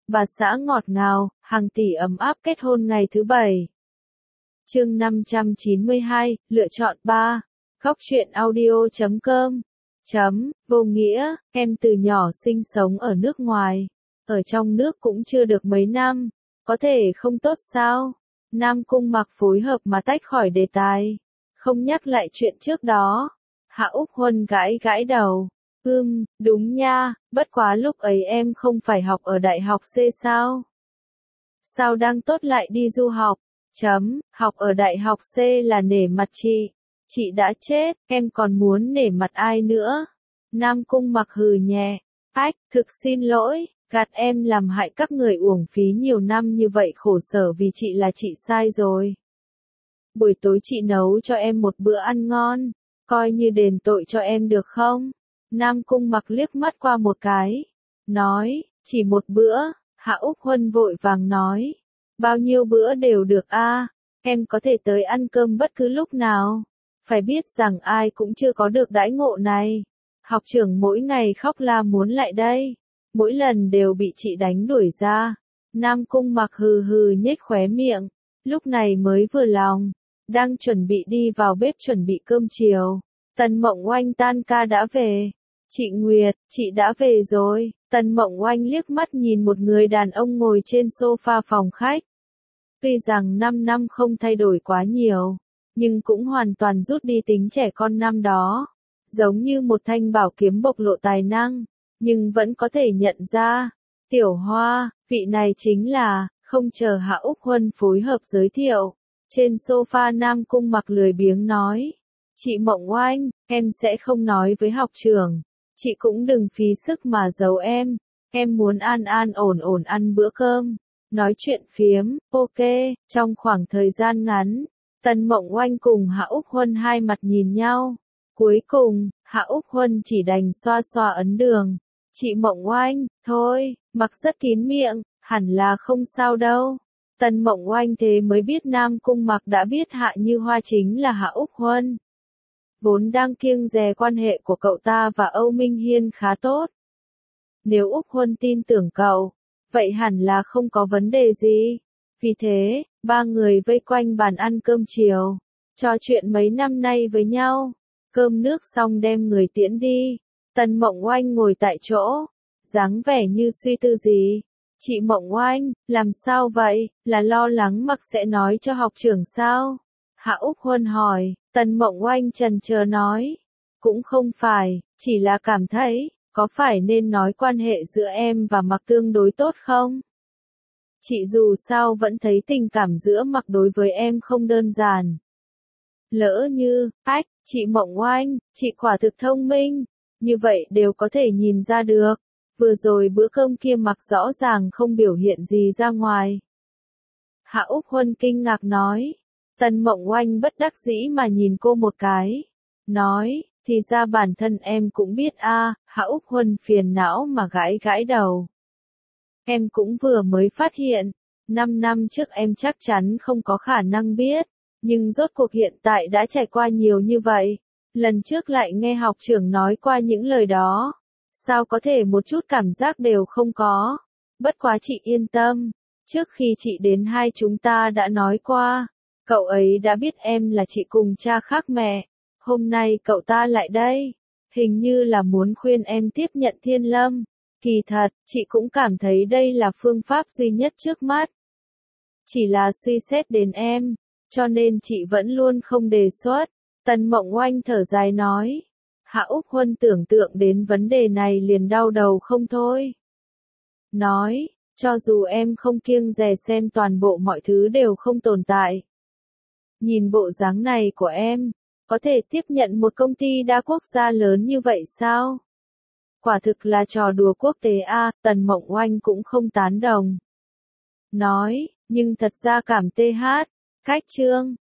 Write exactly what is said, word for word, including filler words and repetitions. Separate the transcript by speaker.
Speaker 1: bà xã ngọt ngào, hàng tỷ ấm áp kết hôn ngày thứ bảy. Chương năm trăm chín mươi hai, lựa chọn ba. Góc truyện audio chấm com. Chấm, vô nghĩa, em từ nhỏ sinh sống ở nước ngoài. Ở trong nước cũng chưa được mấy năm. Có thể không tốt sao? Nam Cung Mặc phối hợp mà tách khỏi đề tài. Không nhắc lại chuyện trước đó. Hạ Úc Huân gãi gãi đầu. Ừm, đúng nha, bất quá lúc ấy em không phải học ở đại học C sao? Sao đang tốt lại đi du học? Chấm, học ở đại học C là nể mặt chị. Chị đã chết, em còn muốn nể mặt ai nữa? Nam Cung Mặc hừ nhẹ. Ách, thực xin lỗi, gạt em làm hại các người uổng phí nhiều năm như vậy khổ sở vì chị là chị sai rồi. Buổi tối chị nấu cho em một bữa ăn ngon, coi như đền tội cho em được không? Nam Cung Mặc liếc mắt qua một cái, nói, chỉ một bữa. Hạ Úc Huân vội vàng nói, bao nhiêu bữa đều được a, em có thể tới ăn cơm bất cứ lúc nào. Phải biết rằng ai cũng chưa có được đãi ngộ này. Học trưởng mỗi ngày khóc la muốn lại đây, mỗi lần đều bị chị đánh đuổi ra. Nam Cung Mặc hừ hừ nhếch khóe miệng, lúc này mới vừa lòng, đang chuẩn bị đi vào bếp chuẩn bị cơm chiều. Tần Mộng Oanh tan ca đã về. Chị Nguyệt, chị đã về rồi. Tần Mộng Oanh liếc mắt nhìn một người đàn ông ngồi trên sofa phòng khách. Tuy rằng năm năm không thay đổi quá nhiều, nhưng cũng hoàn toàn rút đi tính trẻ con năm đó. Giống như một thanh bảo kiếm bộc lộ tài năng, nhưng vẫn có thể nhận ra. Tiểu Hoa, vị này chính là, không chờ Hạ Úc Huân phối hợp giới thiệu. Trên sofa Nam Cung Mặc lười biếng nói. Chị Mộng Oanh, em sẽ không nói với học trưởng. Chị cũng đừng phí sức mà giấu em. Em muốn an an ổn ổn ăn bữa cơm. Nói chuyện phiếm, ok, trong khoảng thời gian ngắn. Tần Mộng Oanh cùng Hạ Úc Huân hai mặt nhìn nhau. Cuối cùng, Hạ Úc Huân chỉ đành xoa xoa ấn đường. Chị Mộng Oanh, thôi, Mặc rất kín miệng, hẳn là không sao đâu. Tần Mộng Oanh thế mới biết Nam Cung Mặc đã biết Hạ Như Hoa chính là Hạ Úc Huân. Vốn đang kiêng dè quan hệ của cậu ta và Âu Minh Hiên khá tốt. Nếu Úc Huân tin tưởng cậu, vậy hẳn là không có vấn đề gì. Vì thế, ba người vây quanh bàn ăn cơm chiều, trò chuyện mấy năm nay với nhau. Cơm nước xong đem người tiễn đi. Tần Mộng Oanh ngồi tại chỗ, dáng vẻ như suy tư gì. Chị Mộng Oanh, làm sao vậy, là lo lắng Mặc sẽ nói cho học trưởng sao? Hạ Úc Huân hỏi. Tần Mộng Oanh chần chờ nói. Cũng không phải, chỉ là cảm thấy, có phải nên nói quan hệ giữa em và Mặc tương đối tốt không? Chị dù sao vẫn thấy tình cảm giữa Mặc đối với em không đơn giản. Lỡ như, ách, chị Mộng Oanh, chị quả thực thông minh, như vậy đều có thể nhìn ra được. Vừa rồi bữa cơm kia Mặc rõ ràng không biểu hiện gì ra ngoài. Hạ Úc Huân kinh ngạc nói. Tần Mộng Oanh bất đắc dĩ mà nhìn cô một cái. Nói, thì ra bản thân em cũng biết a. À, Hạ Úc Huân phiền não mà gãi gãi đầu. Em cũng vừa mới phát hiện, năm năm trước em chắc chắn không có khả năng biết, nhưng rốt cuộc hiện tại đã trải qua nhiều như vậy. Lần trước lại nghe học trưởng nói qua những lời đó. Sao có thể một chút cảm giác đều không có. Bất quá chị yên tâm, trước khi chị đến hai chúng ta đã nói qua. Cậu ấy đã biết em là chị cùng cha khác mẹ. Hôm nay cậu ta lại đây. Hình như là muốn khuyên em tiếp nhận Thiên Lâm. Kỳ thật, chị cũng cảm thấy đây là phương pháp duy nhất trước mắt. Chỉ là suy xét đến em, cho nên chị vẫn luôn không đề xuất. Tần Mộng Oanh thở dài nói. Hạ Úc Huân tưởng tượng đến vấn đề này liền đau đầu không thôi. Nói, cho dù em không kiêng dè xem toàn bộ mọi thứ đều không tồn tại. Nhìn bộ dáng này của em, có thể tiếp nhận một công ty đa quốc gia lớn như vậy sao? Quả thực là trò đùa quốc tế a. À, Tần Mộng Oanh cũng không tán đồng. Nói, nhưng thật ra cảm th, cách chương,